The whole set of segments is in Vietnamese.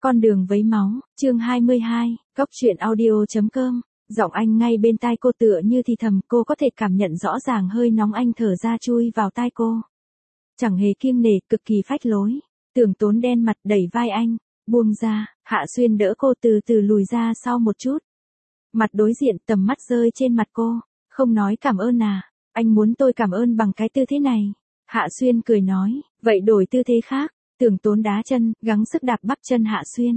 Con đường vấy máu, chương 22, Cốc truyện audio.com, giọng anh ngay bên tai cô tựa như thì thầm, cô có thể cảm nhận rõ ràng hơi nóng anh thở ra chui vào tai cô. Chẳng hề kiêng nể, cực kỳ phách lối. Tưởng Tốn đen mặt đẩy vai anh, buông ra, Hạ Xuyên đỡ cô từ từ lùi ra sau một chút. Mặt đối diện, tầm mắt rơi trên mặt cô, không nói cảm ơn à, anh muốn tôi cảm ơn bằng cái tư thế này. Hạ Xuyên cười nói, vậy đổi tư thế khác. Tưởng Tốn đá chân, gắng sức đạp bắp chân Hạ Xuyên.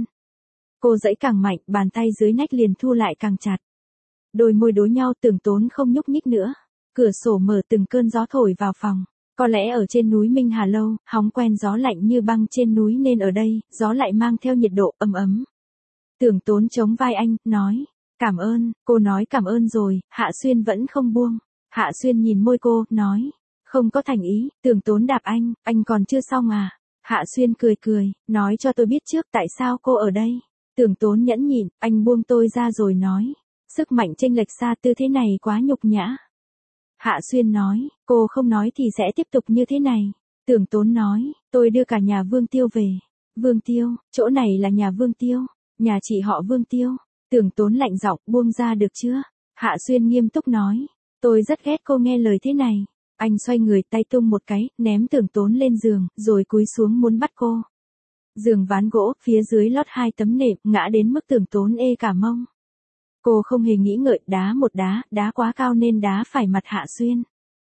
Cô giãy càng mạnh, bàn tay dưới nách liền thu lại càng chặt. Đôi môi đối nhau, Tưởng Tốn không nhúc nhích nữa. Cửa sổ mở, từng cơn gió thổi vào phòng. Có lẽ ở trên núi Minh Hà Lâu, hóng quen gió lạnh như băng trên núi nên ở đây, gió lại mang theo nhiệt độ ấm ấm. Tưởng Tốn chống vai anh, nói, cảm ơn, cô nói cảm ơn rồi, Hạ Xuyên vẫn không buông. Hạ Xuyên nhìn môi cô, nói, không có thành ý. Tưởng Tốn đạp anh còn chưa xong à? Hạ Xuyên cười, nói cho tôi biết trước tại sao cô ở đây. Tưởng Tốn nhẫn nhịn, anh buông tôi ra rồi nói, sức mạnh chênh lệch xa, tư thế này quá nhục nhã. Hạ Xuyên nói, cô không nói thì sẽ tiếp tục như thế này. Tưởng Tốn nói, tôi đưa cả nhà Vương Tiêu về. Vương Tiêu, chỗ này là nhà Vương Tiêu, nhà chị họ Vương Tiêu. Tưởng Tốn lạnh giọng, buông ra được chưa? Hạ Xuyên nghiêm túc nói, tôi rất ghét cô nghe lời thế này. Anh xoay người, tay tung một cái, ném Tưởng Tốn lên giường, rồi cúi xuống muốn bắt cô. Giường ván gỗ, phía dưới lót 2 tấm nệm, ngã đến mức Tưởng Tốn ê cả mông. Cô không hề nghĩ ngợi, đá một đá quá cao nên đá phải mặt Hạ Xuyên.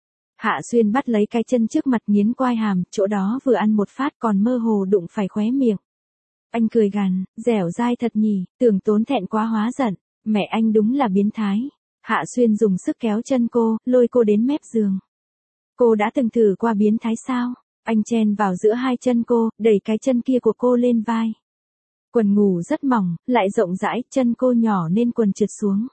Hạ Xuyên bắt lấy cái chân trước mặt, nghiến quai hàm, chỗ đó vừa ăn một phát còn mơ hồ đụng phải khóe miệng. Anh cười gằn, dẻo dai thật nhỉ. Tưởng Tốn thẹn quá hóa giận, mẹ anh đúng là biến thái. Hạ Xuyên dùng sức kéo chân cô, lôi cô đến mép giường. Cô đã từng thử qua biến thái sao? Anh chen vào giữa hai chân cô, đẩy cái chân kia của cô lên vai. Quần ngủ rất mỏng, lại rộng rãi, chân cô nhỏ nên quần trượt xuống.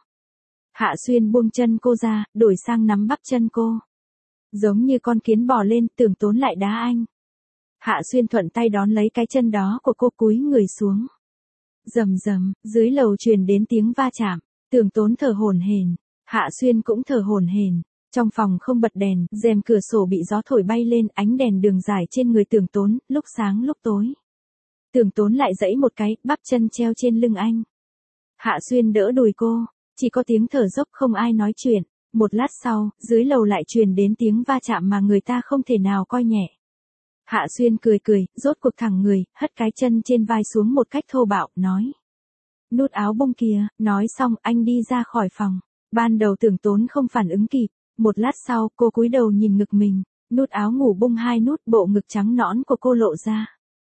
Hạ Xuyên buông chân cô ra, đổi sang nắm bắp chân cô. Giống như con kiến bò lên, Tưởng Tốn lại đá anh. Hạ Xuyên thuận tay đón lấy cái chân đó của cô, cúi người xuống. Rầm rầm, dưới lầu truyền đến tiếng va chạm. Tưởng Tốn thở hổn hển, Hạ Xuyên cũng thở hổn hển. Trong phòng không bật đèn, rèm cửa sổ bị gió thổi bay lên, ánh đèn đường rải trên người Tưởng Tốn, lúc sáng lúc tối. Tưởng Tốn lại giãy một cái, bắp chân treo trên lưng anh. Hạ Xuyên đỡ đùi cô, chỉ có tiếng thở dốc, không ai nói chuyện. Một lát sau, dưới lầu lại truyền đến tiếng va chạm mà người ta không thể nào coi nhẹ. Hạ Xuyên cười, rốt cuộc thẳng người, hất cái chân trên vai xuống một cách thô bạo, nói. Nút áo bông kìa, nói xong anh đi ra khỏi phòng. Ban đầu Tưởng Tốn không phản ứng kịp. Một lát sau, cô cúi đầu nhìn ngực mình, nút áo ngủ bung 2 nút, bộ ngực trắng nõn của cô lộ ra.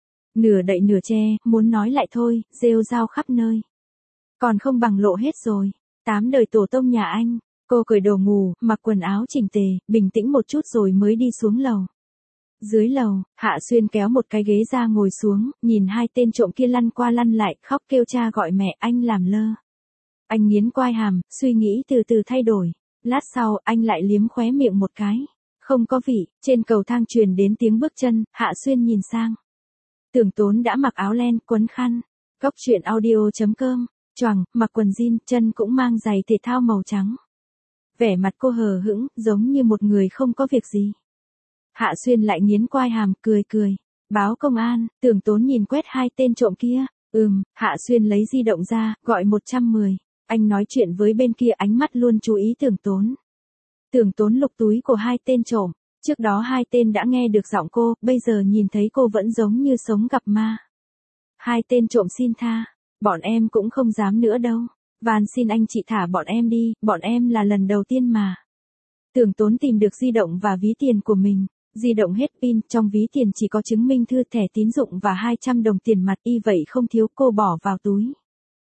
Nửa đậy nửa che, muốn nói lại thôi, rêu rao khắp nơi. Còn không bằng lộ hết rồi. 8 đời tổ tông nhà anh. Cô cởi đồ ngủ, mặc quần áo chỉnh tề, bình tĩnh một chút rồi mới đi xuống lầu. Dưới lầu, Hạ Xuyên kéo một cái ghế ra ngồi xuống, nhìn hai tên trộm kia lăn qua lăn lại, khóc kêu cha gọi mẹ, anh làm lơ. Anh nghiến quai hàm, suy nghĩ từ từ thay đổi. Lát sau, anh lại liếm khóe miệng một cái. Không có vị, trên cầu thang truyền đến tiếng bước chân, Hạ Xuyên nhìn sang. Tưởng Tốn đã mặc áo len, quấn khăn. Cốc truyện audio.com, choàng, mặc quần jean, chân cũng mang giày thể thao màu trắng. Vẻ mặt cô hờ hững, giống như một người không có việc gì. Hạ Xuyên lại nghiến quai hàm, cười. Báo công an. Tưởng Tốn nhìn quét hai tên trộm kia. Hạ Xuyên lấy di động ra, gọi 110. Anh nói chuyện với bên kia, ánh mắt luôn chú ý Tưởng Tốn. Tưởng Tốn lục túi của hai tên trộm. Trước đó hai tên đã nghe được giọng cô, bây giờ nhìn thấy cô vẫn giống như sống gặp ma. Hai tên trộm xin tha. Bọn em cũng không dám nữa đâu. Van xin anh chị thả bọn em đi, bọn em là lần đầu tiên mà. Tưởng Tốn tìm được di động và ví tiền của mình. Di động hết pin, trong ví tiền chỉ có chứng minh thư, thẻ tín dụng và 200 đồng tiền mặt, y vậy không thiếu, cô bỏ vào túi.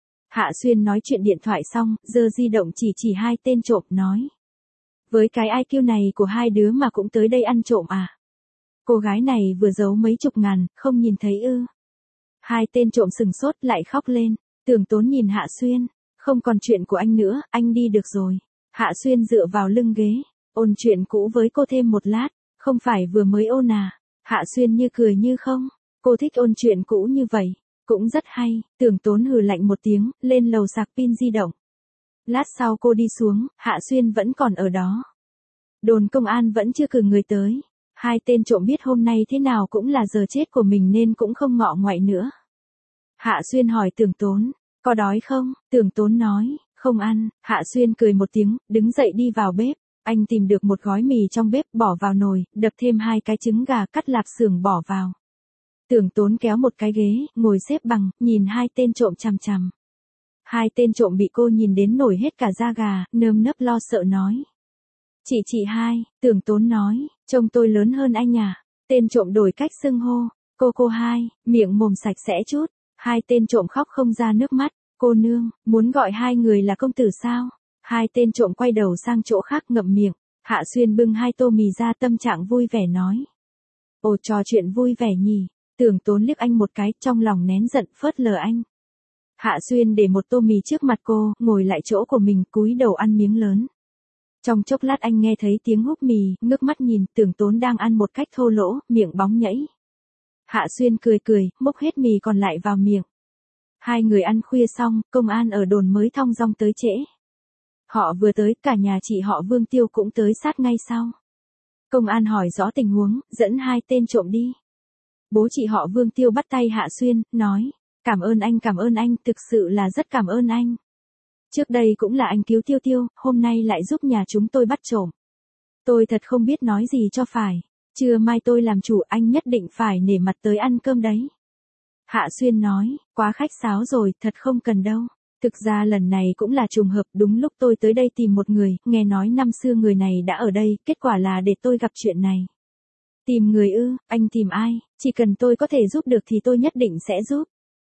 Hạ Xuyên nói chuyện điện thoại xong, giơ di động chỉ hai tên trộm, nói. Với cái IQ này của hai đứa mà cũng tới đây ăn trộm à? Cô gái này vừa giấu mấy chục ngàn, không nhìn thấy ư? Hai tên trộm sừng sốt lại khóc lên. Tưởng Tốn nhìn Hạ Xuyên. Không còn chuyện của anh nữa, anh đi được rồi. Hạ Xuyên dựa vào lưng ghế, ôn chuyện cũ với cô thêm một lát. Không phải vừa mới ôn à? Hạ Xuyên như cười như không. Cô thích ôn chuyện cũ như vậy. Cũng rất hay. Tưởng Tốn hừ lạnh một tiếng, lên lầu sạc pin di động. Lát sau cô đi xuống, Hạ Xuyên vẫn còn ở đó. Đồn công an vẫn chưa cử người tới. Hai tên trộm biết hôm nay thế nào cũng là giờ chết của mình nên cũng không ngọ ngoại nữa. Hạ Xuyên hỏi Tưởng Tốn, có đói không? Tưởng Tốn nói, không ăn. Hạ Xuyên cười một tiếng, đứng dậy đi vào bếp. Anh tìm được một gói mì trong bếp bỏ vào nồi, đập thêm 2 cái trứng gà cắt lạp xưởng bỏ vào. Tưởng Tốn kéo một cái ghế, ngồi xếp bằng, nhìn 2 tên trộm chằm chằm. 2 tên trộm bị cô nhìn đến nổi hết cả da gà, nơm nớp lo sợ nói. Chị hai, Tưởng Tốn nói, trông tôi lớn hơn anh à? Tên trộm đổi cách xưng hô, cô hai, miệng mồm sạch sẽ chút. 2 tên trộm khóc không ra nước mắt, cô nương, muốn gọi 2 người là công tử sao? 2 tên trộm quay đầu sang chỗ khác ngậm miệng. Hạ Xuyên bưng 2 tô mì ra, tâm trạng vui vẻ nói. Ồ, trò chuyện vui vẻ nhỉ. Tưởng Tốn liếc anh một cái, trong lòng nén giận, phớt lờ anh. Hạ Xuyên để một tô mì trước mặt cô, ngồi lại chỗ của mình, cúi đầu ăn miếng lớn. Trong chốc lát anh nghe thấy tiếng húp mì, ngước mắt nhìn, Tưởng Tốn đang ăn một cách thô lỗ, miệng bóng nhảy. Hạ Xuyên cười, múc hết mì còn lại vào miệng. 2 người ăn khuya xong, công an ở đồn mới thong dong tới trễ. Họ vừa tới, cả nhà chị họ Vương Tiêu cũng tới sát ngay sau. Công an hỏi rõ tình huống, dẫn 2 tên trộm đi. Bố chị họ Vương Tiêu bắt tay Hạ Xuyên, nói, cảm ơn anh, thực sự là rất cảm ơn anh. Trước đây cũng là anh cứu Tiêu, hôm nay lại giúp nhà chúng tôi bắt trộm. Tôi thật không biết nói gì cho phải. Trưa mai tôi làm chủ, anh nhất định phải nể mặt tới ăn cơm đấy. Hạ Xuyên nói, quá khách sáo rồi, thật không cần đâu. Thực ra lần này cũng là trùng hợp, đúng lúc tôi tới đây tìm một người, nghe nói năm xưa người này đã ở đây, kết quả là để tôi gặp chuyện này. Tìm người ư, anh tìm ai, chỉ cần tôi có thể giúp được thì tôi nhất định sẽ giúp.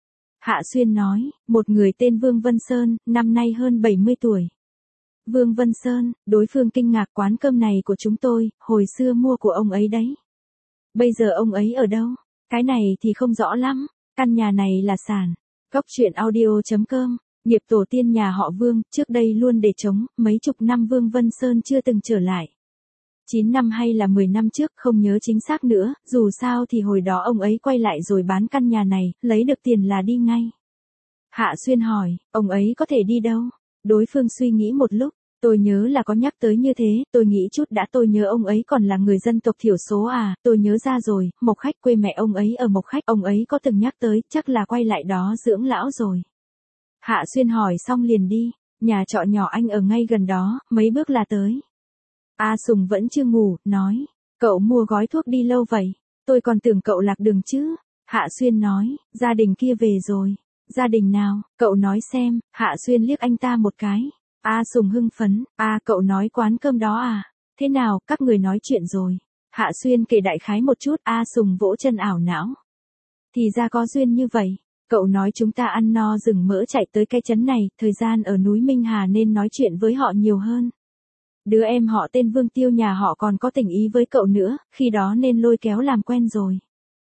Hạ Xuyên nói, một người tên Vương Vân Sơn, năm nay hơn 70 tuổi. Vương Vân Sơn, đối phương kinh ngạc, quán cơm này của chúng tôi, hồi xưa mua của ông ấy đấy. Bây giờ ông ấy ở đâu? Cái này thì không rõ lắm, căn nhà này là sản. Góc truyện audio.com, nghiệp tổ tiên nhà họ Vương, trước đây luôn để trống, mấy chục năm Vương Vân Sơn chưa từng trở lại. 9 năm hay là 10 năm trước, không nhớ chính xác nữa, dù sao thì hồi đó ông ấy quay lại rồi bán căn nhà này, lấy được tiền là đi ngay. Hạ Xuyên hỏi, ông ấy có thể đi đâu? Đối phương suy nghĩ một lúc, tôi nhớ là có nhắc tới như thế, tôi nghĩ chút đã, tôi nhớ ông ấy còn là người dân tộc thiểu số à, tôi nhớ ra rồi, Mộc Khách, quê mẹ ông ấy ở Mộc Khách, ông ấy có từng nhắc tới, chắc là quay lại đó dưỡng lão rồi. Hạ Xuyên hỏi xong liền đi, nhà trọ nhỏ anh ở ngay gần đó, mấy bước là tới. A Sùng vẫn chưa ngủ, nói, cậu mua gói thuốc đi lâu vậy, tôi còn tưởng cậu lạc đường chứ. Hạ Xuyên nói, gia đình kia về rồi. Gia đình nào, cậu nói xem. Hạ Xuyên liếc anh ta một cái. A Sùng hưng phấn, cậu nói quán cơm đó à? Thế nào, các người nói chuyện rồi? Hạ Xuyên kể đại khái một chút, A Sùng vỗ chân ảo não. Thì ra có duyên như vậy. Cậu nói chúng ta ăn no rừng mỡ chạy tới cái trấn này, thời gian ở núi Minh Hà nên nói chuyện với họ nhiều hơn. Đứa em họ tên Vương Tiêu nhà họ còn có tình ý với cậu nữa, khi đó nên lôi kéo làm quen rồi.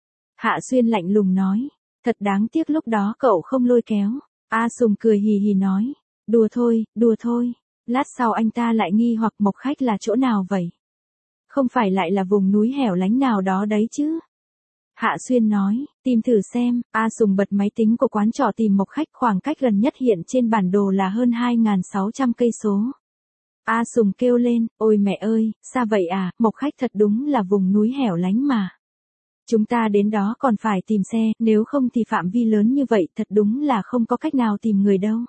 Hạ Xuyên lạnh lùng nói, thật đáng tiếc lúc đó cậu không lôi kéo. A Sùng cười hì hì nói, đùa thôi. Lát sau anh ta lại nghi hoặc Mộc Khách là chỗ nào vậy? Không phải lại là vùng núi hẻo lánh nào đó đấy chứ? Hạ Xuyên nói, tìm thử xem. A Sùng bật máy tính của quán trọ tìm Mộc Khách, khoảng cách gần nhất hiện trên bản đồ là hơn 2.600 cây số. A Sùng kêu lên, ôi mẹ ơi, xa vậy à, Mộc Khách thật đúng là vùng núi hẻo lánh mà. Chúng ta đến đó còn phải tìm xe, nếu không thì phạm vi lớn như vậy thật đúng là không có cách nào tìm người đâu.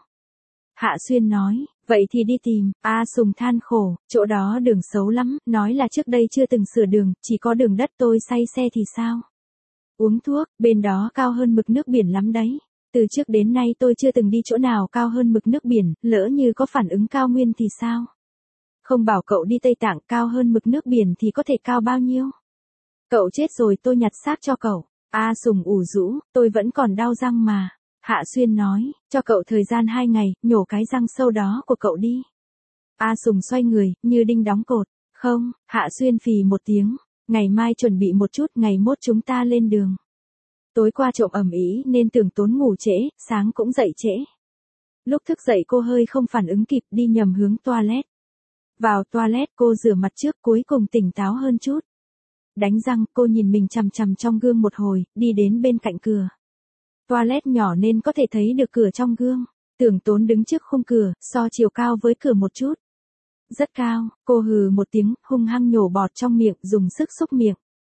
Hạ Xuyên nói, vậy thì đi tìm. A Sùng than khổ, chỗ đó đường xấu lắm, nói là trước đây chưa từng sửa đường, chỉ có đường đất, tôi say xe thì sao? Uống thuốc, bên đó cao hơn mực nước biển lắm đấy. Từ trước đến nay tôi chưa từng đi chỗ nào cao hơn mực nước biển, lỡ như có phản ứng cao nguyên thì sao? Không bảo cậu đi Tây Tạng, cao hơn mực nước biển thì có thể cao bao nhiêu? Cậu chết rồi tôi nhặt xác cho cậu. A Sùng ủ rũ, tôi vẫn còn đau răng mà. Hạ Xuyên nói, cho cậu thời gian 2 ngày, nhổ cái răng sâu đó của cậu đi. A Sùng xoay người, như đinh đóng cột. Không, Hạ Xuyên phì một tiếng. Ngày mai chuẩn bị một chút, ngày mốt chúng ta lên đường. Tối qua trộm ầm ĩ nên Tưởng Tốn ngủ trễ, sáng cũng dậy trễ. Lúc thức dậy cô hơi không phản ứng kịp, đi nhầm hướng toilet. Vào toilet cô rửa mặt trước, cuối cùng tỉnh táo hơn chút. Đánh răng, cô nhìn mình chằm chằm trong gương một hồi, đi đến bên cạnh cửa. Toilet nhỏ nên có thể thấy được cửa trong gương. Tưởng Tốn đứng trước khung cửa, so chiều cao với cửa một chút. Rất cao, cô hừ một tiếng, hung hăng nhổ bọt trong miệng, dùng sức xúc miệng.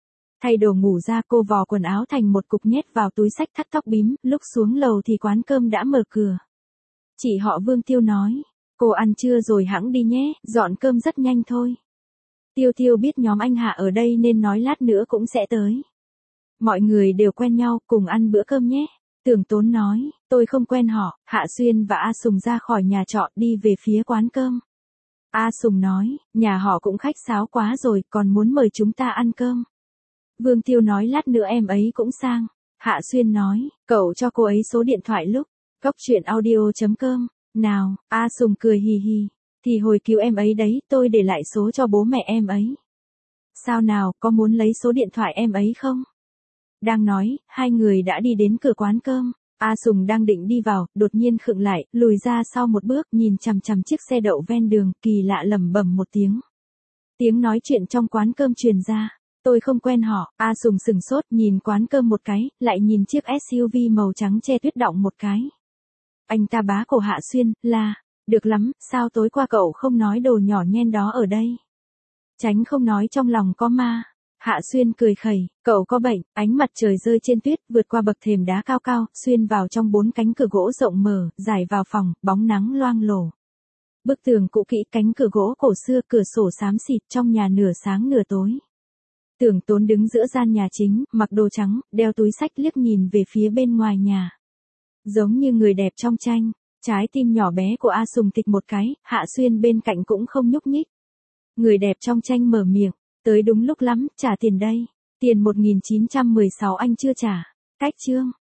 Thay đồ ngủ ra cô vò quần áo thành một cục nhét vào túi xách thắt tóc bím, lúc xuống lầu thì quán cơm đã mở cửa. Chị họ Vương Tiêu nói, cô ăn trưa rồi hẵng đi nhé, dọn cơm rất nhanh thôi. Tiêu Tiêu biết nhóm anh Hạ ở đây nên nói lát nữa cũng sẽ tới. Mọi người đều quen nhau, cùng ăn bữa cơm nhé. Tưởng Tốn nói, tôi không quen họ. Hạ Xuyên và A Sùng ra khỏi nhà trọ đi về phía quán cơm. A Sùng nói, nhà họ cũng khách sáo quá rồi, còn muốn mời chúng ta ăn cơm. Vương Tiêu nói lát nữa em ấy cũng sang. Hạ Xuyên nói, cậu cho cô ấy số điện thoại lúc. Cốc truyện audio.com. Nào, A Sùng cười hì hì. Thì hồi cứu em ấy đấy, tôi để lại số cho bố mẹ em ấy. Sao nào, có muốn lấy số điện thoại em ấy không? Đang nói, hai người đã đi đến cửa quán cơm. A Sùng đang định đi vào, đột nhiên khựng lại, lùi ra sau một bước, nhìn chằm chằm chiếc xe đậu ven đường, kỳ lạ lẩm bẩm một tiếng. Tiếng nói chuyện trong quán cơm truyền ra. Tôi không quen họ. A Sùng sừng sốt, nhìn quán cơm một cái, lại nhìn chiếc SUV màu trắng che tuyết động một cái. Anh ta bá cổ Hạ Xuyên, là, được lắm, sao tối qua cậu không nói đồ nhỏ nhen đó ở đây? Tránh không nói trong lòng có ma. Hạ Xuyên cười khẩy, cậu có bệnh. Ánh mặt trời rơi trên tuyết, vượt qua bậc thềm đá cao cao, xuyên vào trong 4 cánh cửa gỗ rộng mở, dài vào phòng, bóng nắng loang lổ. Bức tường cũ kỹ, cánh cửa gỗ cổ xưa, cửa sổ xám xịt, trong nhà nửa sáng nửa tối. Tưởng Tốn đứng giữa gian nhà chính, mặc đồ trắng, đeo túi xách, liếc nhìn về phía bên ngoài nhà. Giống như người đẹp trong tranh. Trái tim nhỏ bé của A Sùng tịch một cái, Hạ Xuyên bên cạnh cũng không nhúc nhích. Người đẹp trong tranh mở miệng, tới đúng lúc lắm, trả tiền đây. Tiền 1916 anh chưa trả. Cách chương.